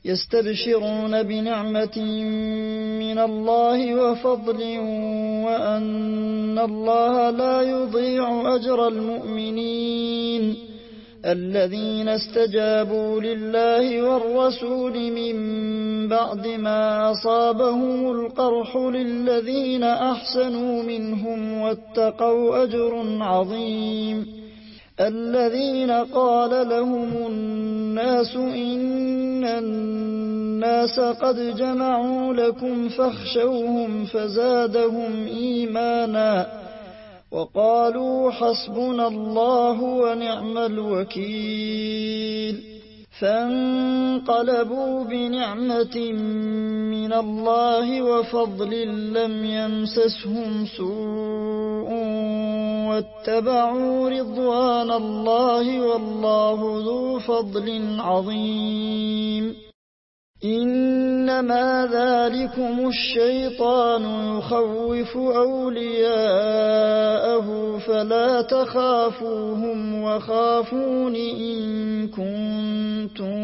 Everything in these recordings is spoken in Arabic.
يستبشرون بنعمة من الله وفضل وأن الله لا يضيع أجر المؤمنين الذين استجابوا لله والرسول من بعد ما أصابهم القرح للذين أحسنوا منهم واتقوا أجر عظيم الذين قال لهم الناس إن الناس قد جمعوا لكم فاخشوهم فزادهم إيمانا وقالوا حسبنا الله ونعم الوكيل فانقلبوا بنعمة من الله وفضل لم يمسسهم سوء واتبعوا رضوان الله والله ذو فضل عظيم إنما ذلكم الشيطان يخوف أولياءه فلا تخافوهم وخافون إن كنتم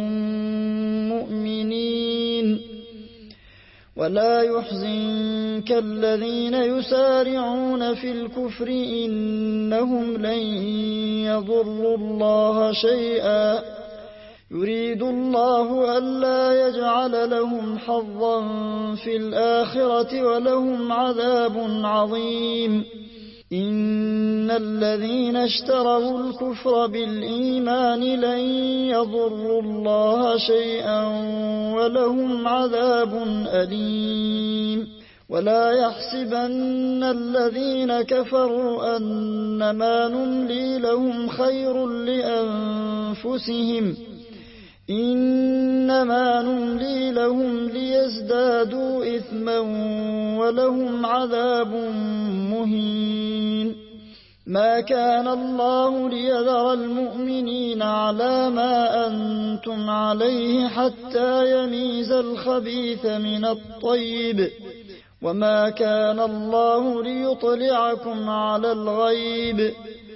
مؤمنين ولا يحزنك الذين يسارعون في الكفر إنهم لن يضروا الله شيئا يريد الله ألا يجعل لهم حظا في الآخرة ولهم عذاب عظيم إن الذين اشتروا الكفر بالإيمان لن يضروا الله شيئا ولهم عذاب أليم ولا يحسبن الذين كفروا أنما نملي لهم خير لأنفسهم إنما نملي لهم ليزدادوا إثما ولهم عذاب مهين ما كان الله ليذر المؤمنين على ما أنتم عليه حتى يميز الخبيث من الطيب وما كان الله ليطلعكم على الغيب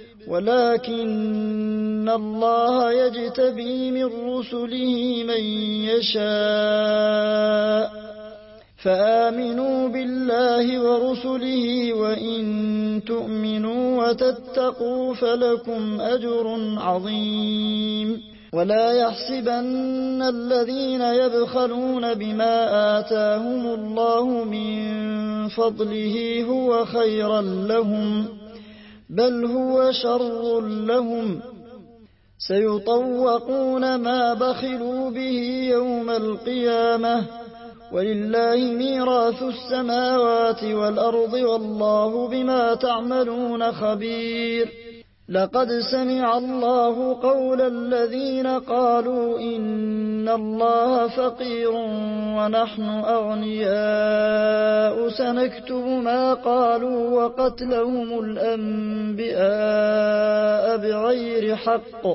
ولكن الله يجتبي من رسله من يشاء فآمنوا بالله ورسله وإن تؤمنوا وتتقوا فلكم أجر عظيم ولا يحسبن الذين يبخلون بما آتاهم الله من فضله هو خيرا لهم بل هو شر لهم سيطوقون ما بخلوا به يوم القيامة ولله ميراث السماوات والأرض والله بما تعملون خبير لقد سمع الله قول الذين قالوا إن الله فقير ونحن أغنياء سنكتب ما قالوا وقتلهم الأنبياء بغير حق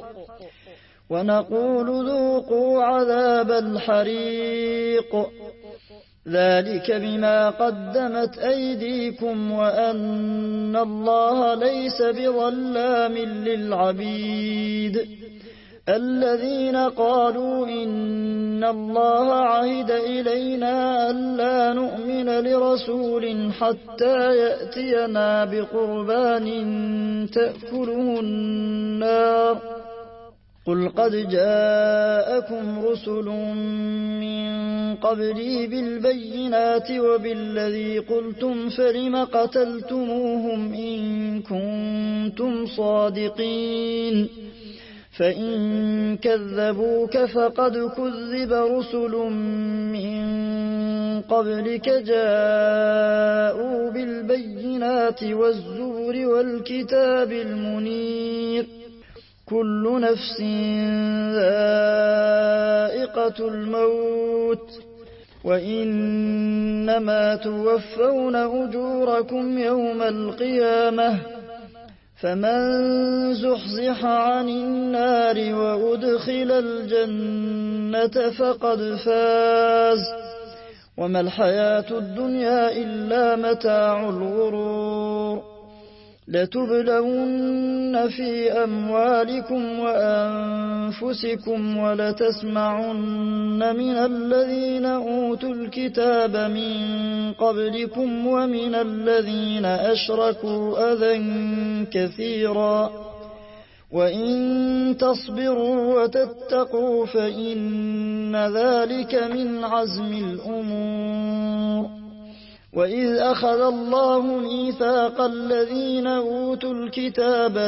ونقول ذوقوا عذاب الحريق ذلك بما قدمت أيديكم وأن الله ليس بظلام للعبيد الذين قالوا إن الله عهد إلينا ألا نؤمن لرسول حتى يأتينا بقربان تأكله النار قل قد جاءكم رسل من قبلي بالبينات وبالذي قلتم فلم قتلتموهم إن كنتم صادقين فإن كذبوك فقد كذب رسل من قبلك جاءوا بالبينات والزبر والكتاب المنير كل نفس ذائقة الموت وإنما توفون أجوركم يوم القيامة فمن زحزح عن النار وأدخل الجنة فقد فاز وما الحياة الدنيا إلا متاع الغرور لتبلون في أموالكم وأنفسكم ولتسمعن من الذين أوتوا الكتاب من قبلكم ومن الذين أشركوا أذى كثيرا وإن تصبروا وتتقوا فإن ذلك من عزم الأمور. وإذ أخذ الله ميثاق الذين أوتوا الكتاب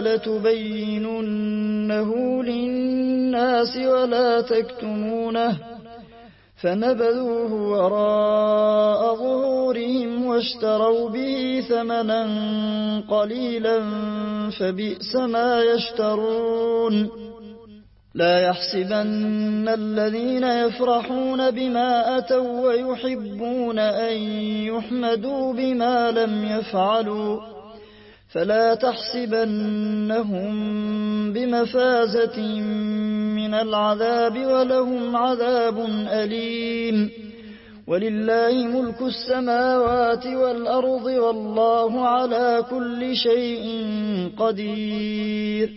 لتبيننه للناس ولا تكتمونه فنبذوه وراء ظهورهم واشتروا به ثمنا قليلا فبئس ما يشترون. لا يحسبن الذين يفرحون بما أتوا ويحبون أن يحمدوا بما لم يفعلوا فلا تحسبنهم بمفازة من العذاب ولهم عذاب أليم. ولله ملك السماوات والأرض والله على كل شيء قدير.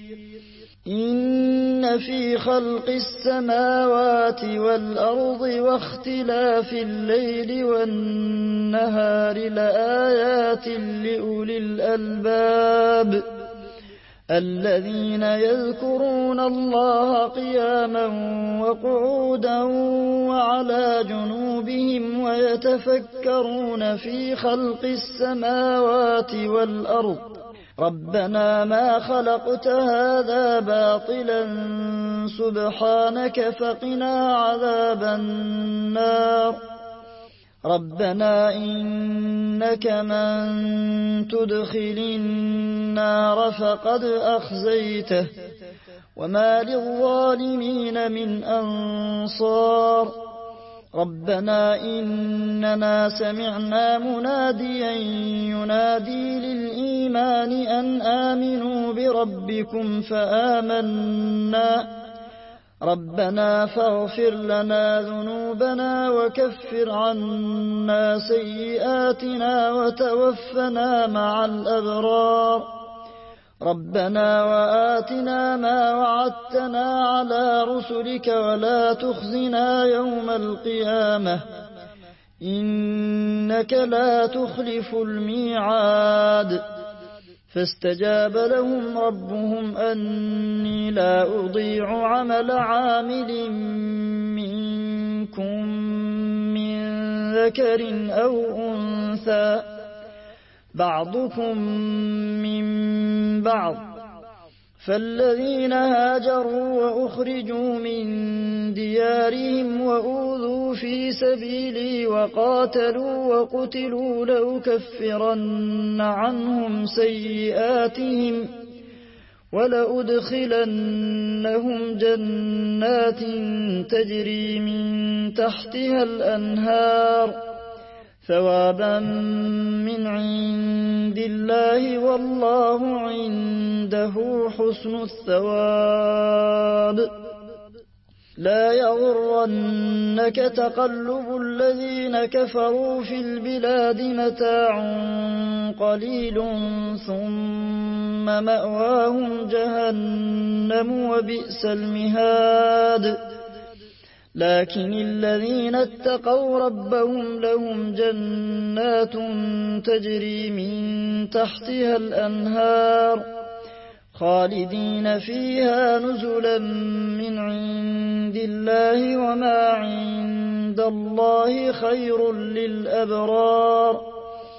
إن في خلق السماوات والأرض واختلاف الليل والنهار لآيات لأولي الألباب الذين يذكرون الله قياما وقعودا وعلى جنوبهم ويتفكرون في خلق السماوات والأرض ربنا ما خلقت هذا باطلا سبحانك فقنا عذاب النار. ربنا إنك من تدخل النار فقد أخزيته وما للظالمين من أنصار. ربنا إننا سمعنا مناديا ينادي للإيمان أن آمنوا بربكم فآمنا ربنا فاغفر لنا ذنوبنا وكفر عنا سيئاتنا وتوفنا مع الأبرار. ربنا وآتنا ما وعدتنا على رسلك ولا تخزنا يوم القيامة إنك لا تخلف الميعاد. فاستجاب لهم ربهم أني لا أضيع عمل عامل منكم من ذكر أو أنثى بعضكم من بعض فالذين هاجروا وأخرجوا من ديارهم وأوذوا في سبيلي وقاتلوا وقتلوا لأكفرن عنهم سيئاتهم ولأدخلنهم جنات تجري من تحتها الأنهار ثوابا من عند الله والله عنده حسن الثواب. لا يغرنك تقلب الذين كفروا في البلاد متاع قليل ثم مأواهم جهنم وبئس المهاد. لكن الذين اتقوا ربهم لهم جنات تجري من تحتها الأنهار خالدين فيها نزلا من عند الله وما عند الله خير للأبرار.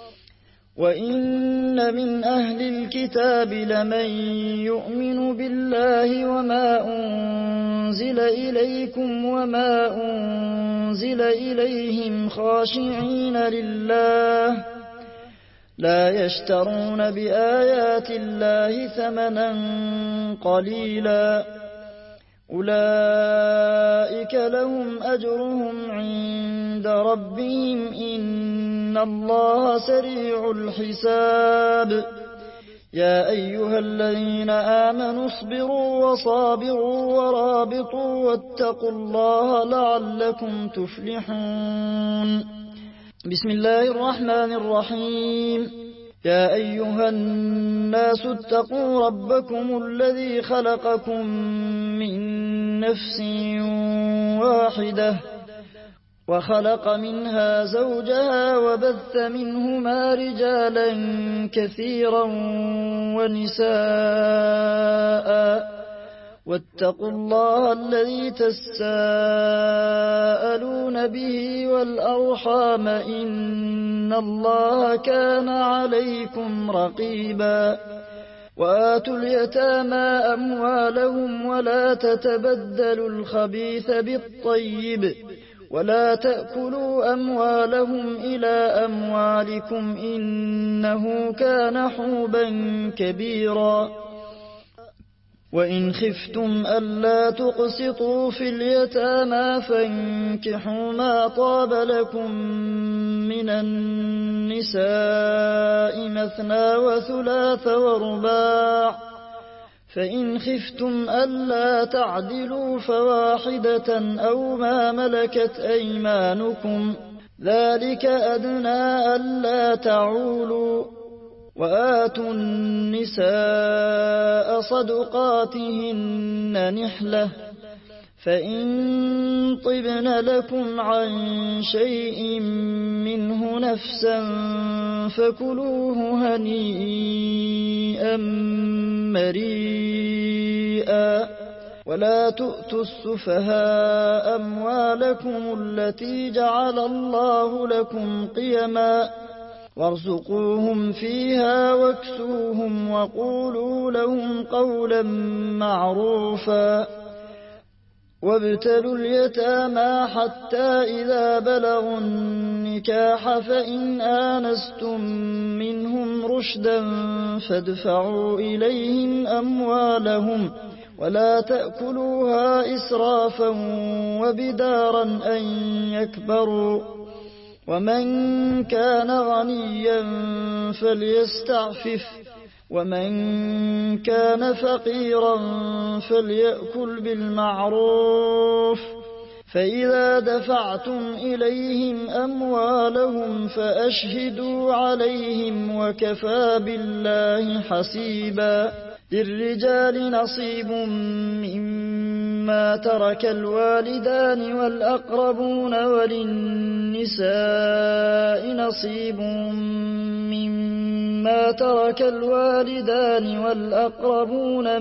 وإن من أهل الكتاب لمن يؤمن بالله وما أنزل إليكم وما أنزل إليهم خاشعين لله لا يشترون بآيات الله ثمنا قليلا أولئك لهم أجرهم عند ربهم إن الله سريع الحساب. يا أيها الذين آمنوا اصبروا وصابروا ورابطوا واتقوا الله لعلكم تفلحون. بسم الله الرحمن الرحيم. يا أيها الناس اتقوا ربكم الذي خلقكم من نفس واحدة وخلق منها زوجها وبث منهما رجالا كثيرا ونساء واتقوا الله الذي تساءلون به والأرحام إن الله كان عليكم رقيبا وآتوا اليتامى أموالهم ولا تتبدلوا الخبيث بالطيب ولا تأكلوا أموالهم إلى أموالكم إنه كان حوبا كبيرا وإن خفتم ألا تقسطوا في اليتامى فانكحوا ما طاب لكم من النساء مثنى وثلاث ورباع فإن خفتم ألا تعدلوا فواحدة أو ما ملكت أيمانكم ذلك أدنى ألا تعولوا وآتوا النساء صدقاتهن نحلة فإن طبن لكم عن شيء منه نفسا فكلوه هنيئا مريئا ولا تؤتوا السفهاء أموالكم التي جعل الله لكم قيما وارزقوهم فيها واكسوهم وقولوا لهم قولا معروفا وابتلوا اليتامى حتى إذا بلغوا النكاح فإن آنستم منهم رشدا فادفعوا إليهم أموالهم ولا تأكلوها إسرافا وبدارا أن يكبروا ومن كان غنيا فليستعفف ومن كان فقيرا فليأكل بالمعروف فإذا دفعتم إليهم أموالهم فأشهدوا عليهم وكفى بالله حسيبا للرجال نصيب مما ترك الوالدان والأقربون وللنساء نصيب مما ترك الوالدان والأقربون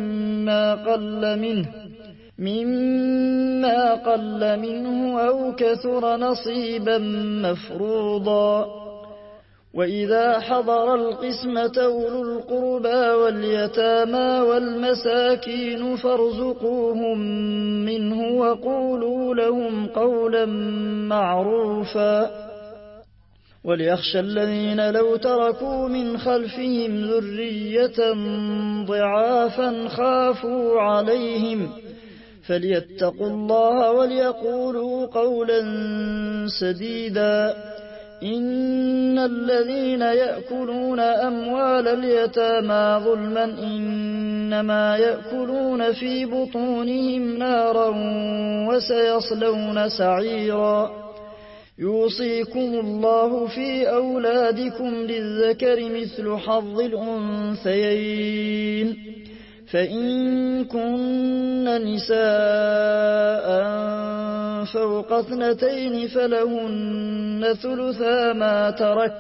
مما قل منه أو كثر نصيبا مفروضا وإذا حضر القسمة أولو القربى واليتامى والمساكين فارزقوهم منه وقولوا لهم قولا معروفا وليخشى الذين لو تركوا من خلفهم ذرية ضعافا خافوا عليهم فليتقوا الله وليقولوا قولا سديدا إن الذين يأكلون أموال اليتامى ظلما إنما يأكلون في بطونهم نارا وسيصلون سعيرا يوصيكم الله في أولادكم للذكر مثل حظ الأنثيين فإن كن نساء فوق 2 فلهن ثلثا ما ترك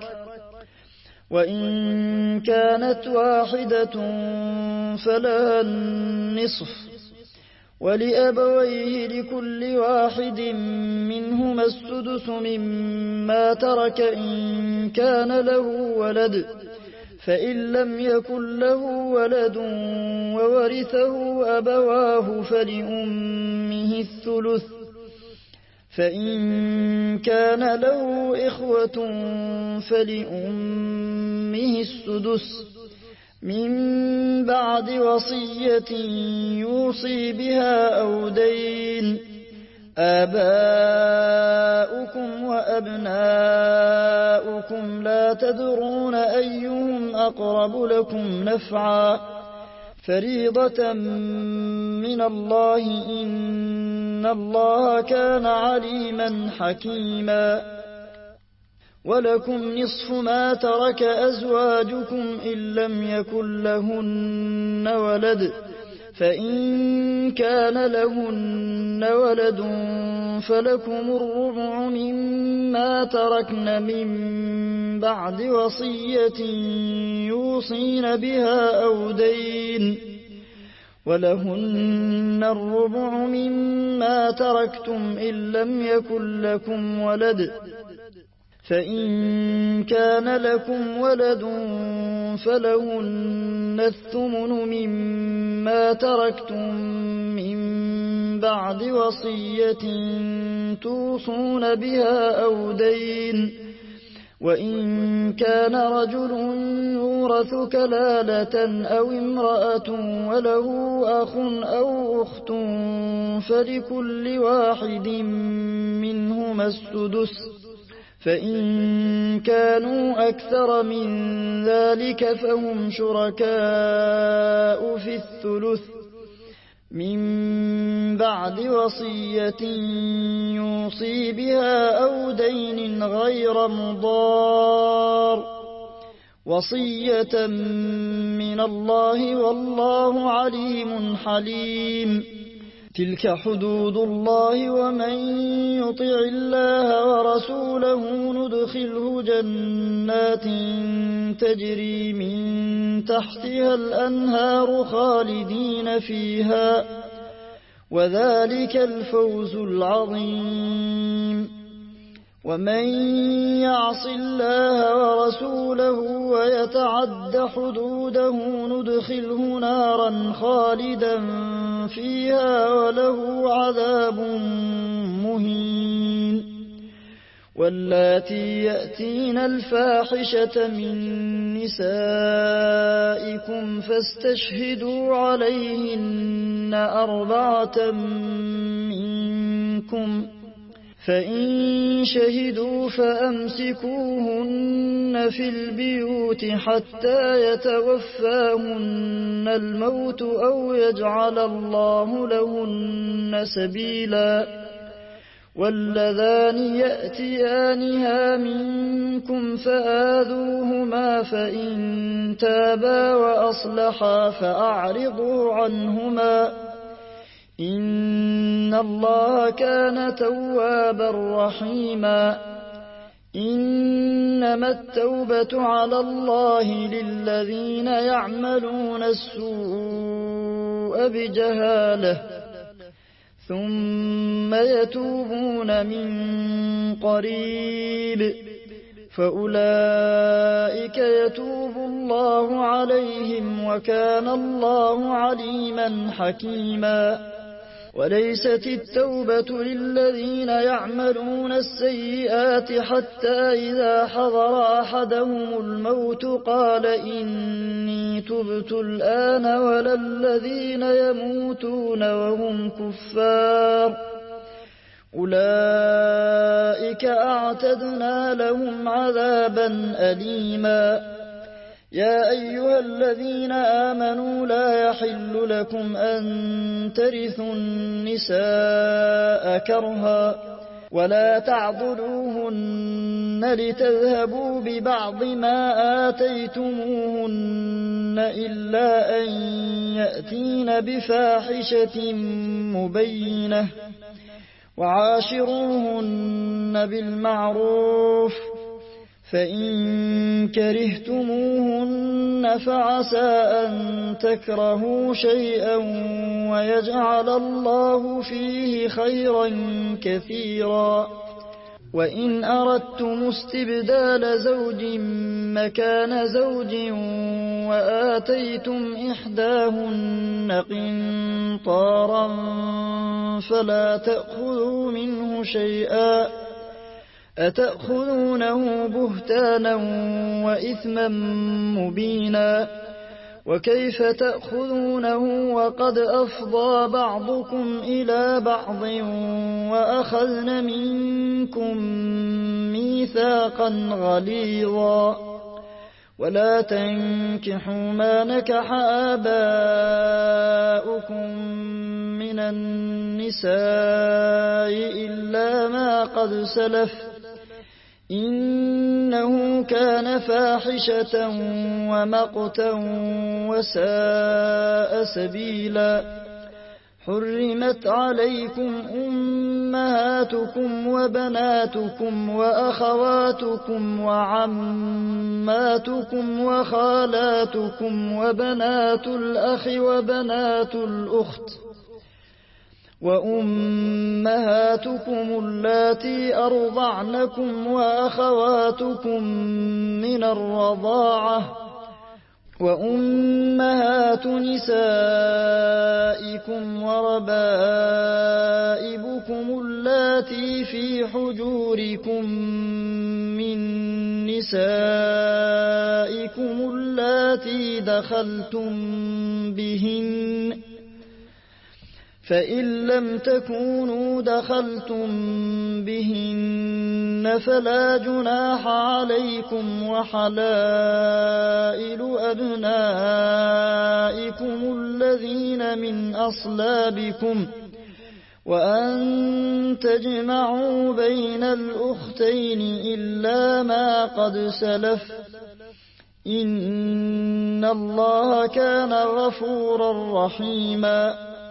وإن كانت واحدة فلها النصف ولأبويه لكل واحد منهما السدس مما ترك إن كان له ولد فإن لم يكن له ولد وورثه أبواه فلأمه الثلث فإن كان له إخوة فلأمه السدس من بعد وصية يوصي بها أو دين آباؤكم وأبناؤكم لا تدرون أيهم أقرب لكم نفعا فريضة من الله إن الله كان عليما حكيما ولكم نصف ما ترك أزواجكم إن لم يكن لهن ولد، فإن كان لهن ولد فلكم الربع مما تركن من بعد وصية يوصين بها أو دين، ولهن الربع مما تركتم إن لم يكن لكم ولد، فإن كان لكم ولد فلهن الثمن مما تركتم من بعد وصية توصون بها أو دين، وإن كان رجل يورث كلالة أو امرأة وله أخ أو أخت فلكل واحد منهما السدس، فإن كانوا أكثر من ذلك فهم شركاء في الثلث من بعد وصية يوصي بها أو دين غير مضار، وصية من الله والله عليم حليم. تلك حدود الله، ومن يطع الله ورسوله ندخله جنات تجري من تحتها الأنهار خالدين فيها، وذلك الفوز العظيم. ومن يعص الله ورسوله ويتعد حدوده ندخله نارا خالدا فيها وله عذاب مهين. واللاتي يأتين الفاحشة من نسائكم فاستشهدوا عليهن 4 منكم، فإن شهدوا فأمسكوهن في البيوت حتى يتوفاهن الموت أو يجعل الله لهن سبيلا. واللذان يأتيانها منكم فآذوهما، فإن تابا وأصلحا فأعرضوا عنهما، إن الله كان توابا رحيما. إنما التوبة على الله للذين يعملون السوء بجهالة ثم يتوبون من قريب فأولئك يتوب الله عليهم وكان الله عليما حكيما. وليست التوبة للذين يعملون السيئات حتى إذا حضر أحدهم الموت قال إني تبت الآن، ولا الذين يموتون وهم كفار أولئك أعتدنا لهم عذابا أليما. يا أيها الذين آمنوا لا يحل لكم أن ترثوا النساء كرها ولا تعضلوهن لتذهبوا ببعض ما آتيتموهن إلا أن يأتين بفاحشة مبينة، وعاشروهن بالمعروف، فإن كرهتموهن فعسى أن تكرهوا شيئا ويجعل الله فيه خيرا كثيرا. وإن أردتم استبدال زوج مكان زوج وآتيتم إحداهن قنطارا فلا تأخذوا منه شيئا، أتأخذونه بهتانا وإثما مبينا. وكيف تأخذونه وقد أفضى بعضكم إلى بعض وأخذن منكم ميثاقا غليظا. ولا تنكحوا ما نكح آباؤكم من النساء إلا ما قد سلف إنه كان فاحشة ومقتا وساء سبيلا. حرمت عليكم أمهاتكم وبناتكم وأخواتكم وعماتكم وخالاتكم وبنات الأخ وبنات الأخت وأمهاتكم اللاتي أرضعنكم وأخواتكم من الرضاعة وأمهات نسائكم وربائبكم اللاتي في حجوركم من نسائكم اللاتي دخلتم بهن، فإن لم تكونوا دخلتم بهن فلا جناح عليكم وحلائل أبنائكم الذين من أصلابكم وأن تجمعوا بين الأختين إلا ما قد سلف، إن الله كان غفورا رحيما.